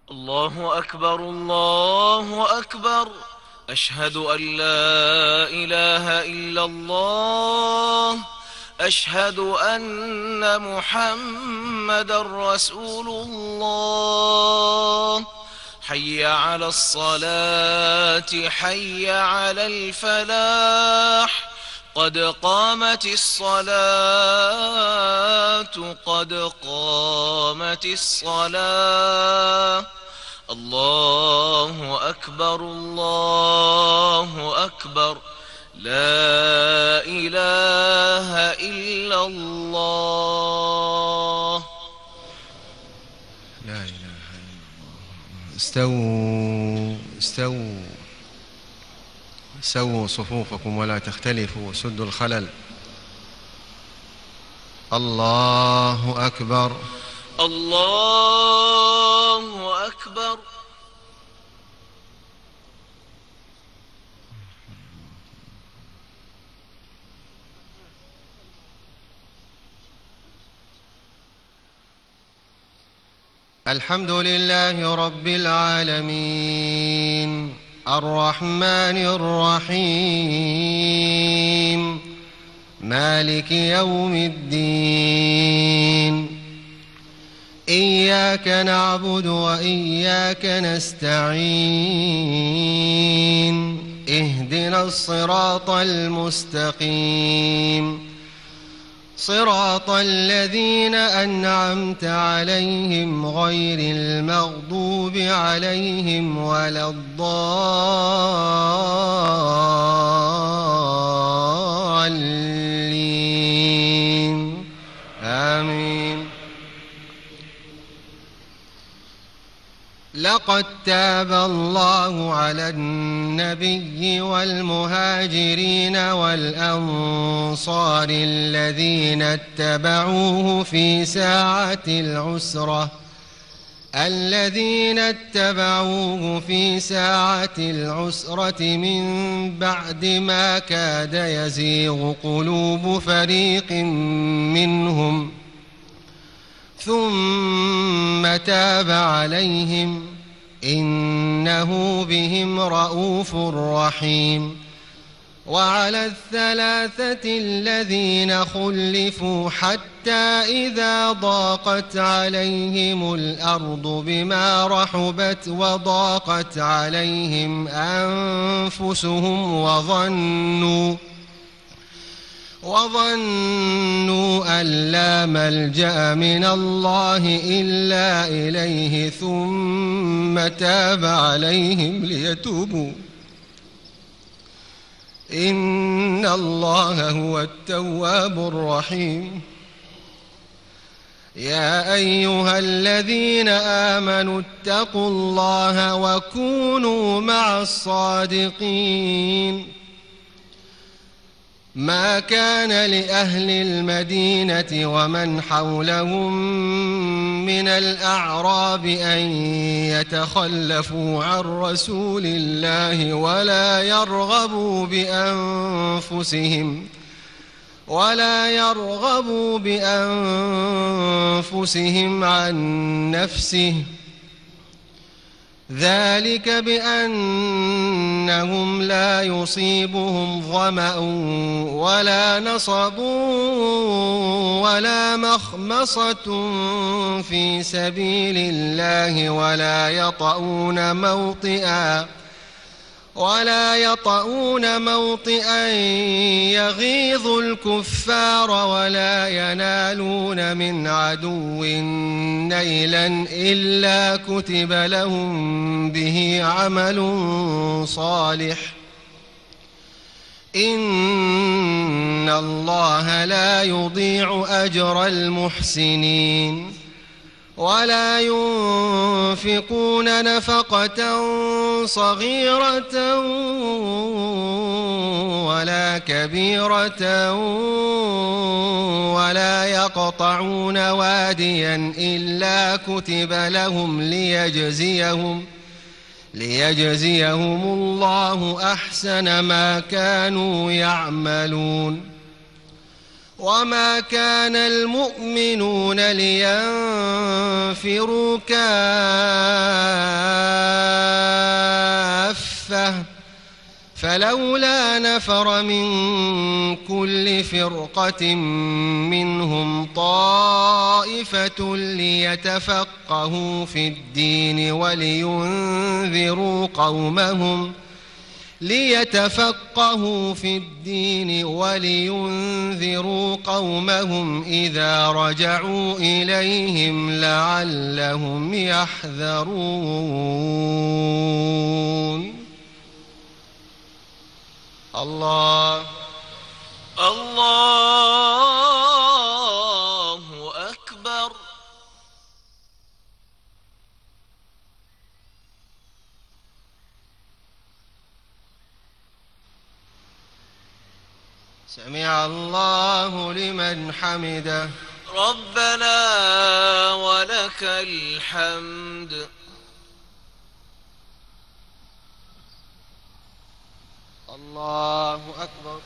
الله أكبر الله أكبر. أشهد أن لا إله إلا الله. أشهد أن محمدا رسول الله. حي على الصلاة حي على الفلاح. قد قامت الصلاة قد قامت الصلاة. الله أكبر الله أكبر. لا إله إلا الله. لا إله إلا الله. استووا استووا سووا صفوفكم ولا تختلفوا وسدوا الخلل. الله أكبر الله أكبر. الحمد لله رب العالمين الرحمن الرحيم مالك يوم الدين. إياك نعبد وإياك نستعين. اهدنا الصراط المستقيم صراط الذين أنعمت عليهم غير المغضوب عليهم ولا الضالين. آمين. لقد تاب الله على النبي والمهاجرين والأنصار الذين اتبعوه في ساعة العسرة من بعد ما كاد يزيغ قلوب فريق منهم ثم تاب عليهم إنه بهم رءوف رحيم. وعلى الثلاثة الذين خلفوا حتى إذا ضاقت عليهم الأرض بما رحبت وضاقت عليهم أنفسهم وظنوا أن لا ملجأ من الله إلا إليه ثم تاب عليهم ليتوبوا إن الله هو التواب الرحيم. يا أيها الذين آمنوا اتقوا الله وكونوا مع الصادقين. ما كان لأهل المدينة ومن حولهم من الأعراب أن يتخلفوا عن رسول الله ولا يرغبوا بأنفسهم عن نفسه ذلك بأنهم لا يصيبهم ظمأ ولا نصب ولا مخمصة في سبيل الله ولا يطؤون موطئا يغيظ الكفار ولا ينالون من عدو نيلا إلا كتب لهم به عمل صالح. إن الله لا يضيع أجر المحسنين. ولا ينفقون نفقة صغيرة ولا كبيرة ولا يقطعون واديا إلا كتب لهم ليجزيهم الله أحسن ما كانوا يعملون. وما كان المؤمنون لينفروا كافة فلولا نفر من كل فرقة منهم طائفة ليتفقهوا في الدين ولينذروا قومهم إذا رجعوا إليهم لعلهم يحذرون. الله أكبر. سمع الله لمن حمده. ربنا ولك الحمد. الله أكبر.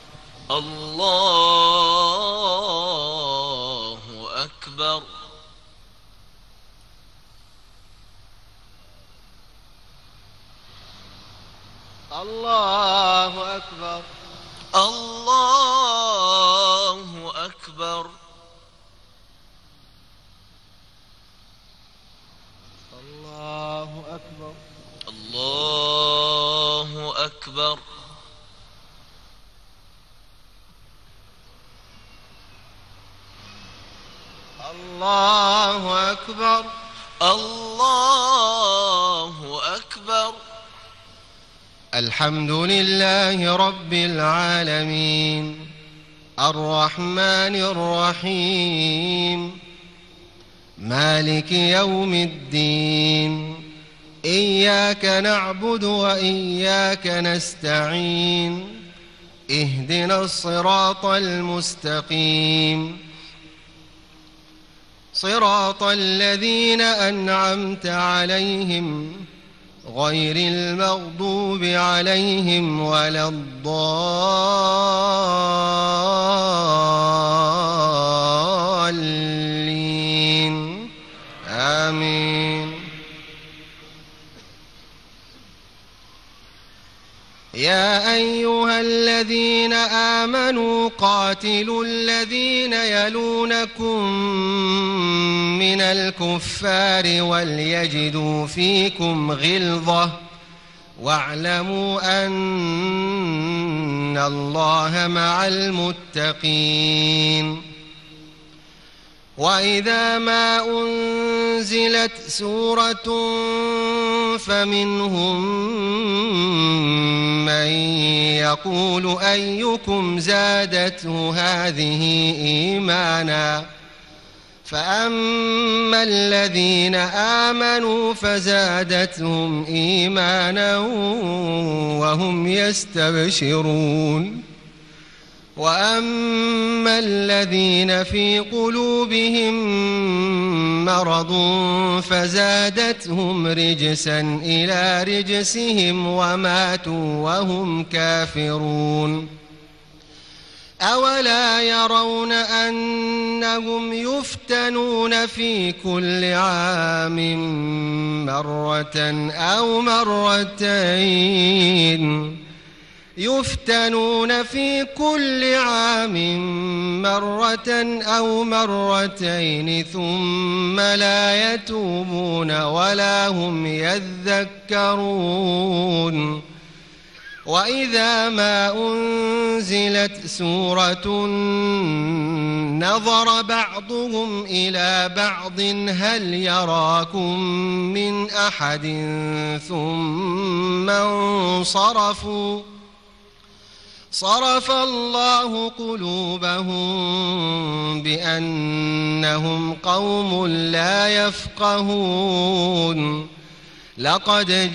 الله أكبر. الله أكبر. الله أكبر. الله أكبر. الله أكبر. الله أكبر. الله أكبر. الحمد لله رب العالمين الرحمن الرحيم مالك يوم الدين إياك نعبد وإياك نستعين اهدنا الصراط المستقيم صراط الذين أنعمت عليهم غير المغضوب عليهم ولا الضالين آمين. يا أيها الذين آمنوا قاتلوا الذين يلونكم من الكفار وليجدوا فيكم غلظة واعلموا أن الله مع المتقين. وإذا ما أنزلت سورة فمنهم من يقول أيكم زادته هذه إيمانا فأما الذين آمنوا فزادتهم إيمانا وهم يستبشرون. وأما الذين في قلوبهم مرض فزادتهم رجسا إلى رجسهم وماتوا وهم كافرون. أولا يرون أنهم يفتنون في كل عام مرة أو مرتين ثم لا يتوبون ولا هم يذكرون. وإذا ما أنزلت سورة نظر بعضهم إلى بعض هل يراكم من أحد ثم انصرفوا صرف الله قلوبهم بأنهم قوم لا يفقهون. لقد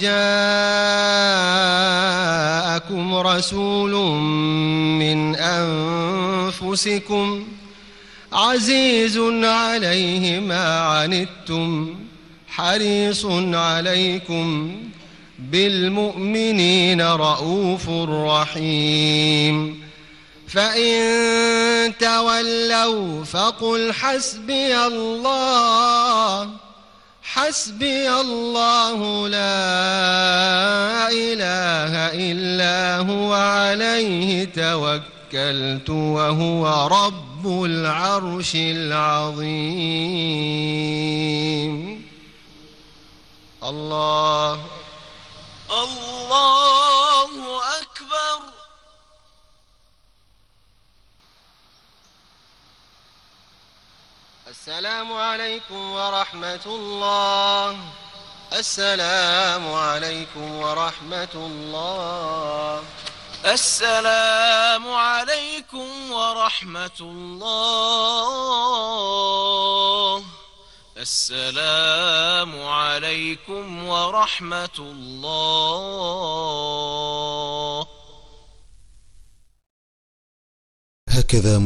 جاءكم رسول من أنفسكم عزيز عليه ما عنتم حريص عليكم بالمؤمنين رؤوف رحيم. فإن تولوا فقل حسبي الله لا إله إلا هو عليه توكلت وهو رب العرش العظيم. الله أكبر. السلام عليكم ورحمة الله. السلام عليكم ورحمة الله. السلام عليكم ورحمة الله. السلام عليكم ورحمة الله. هكذا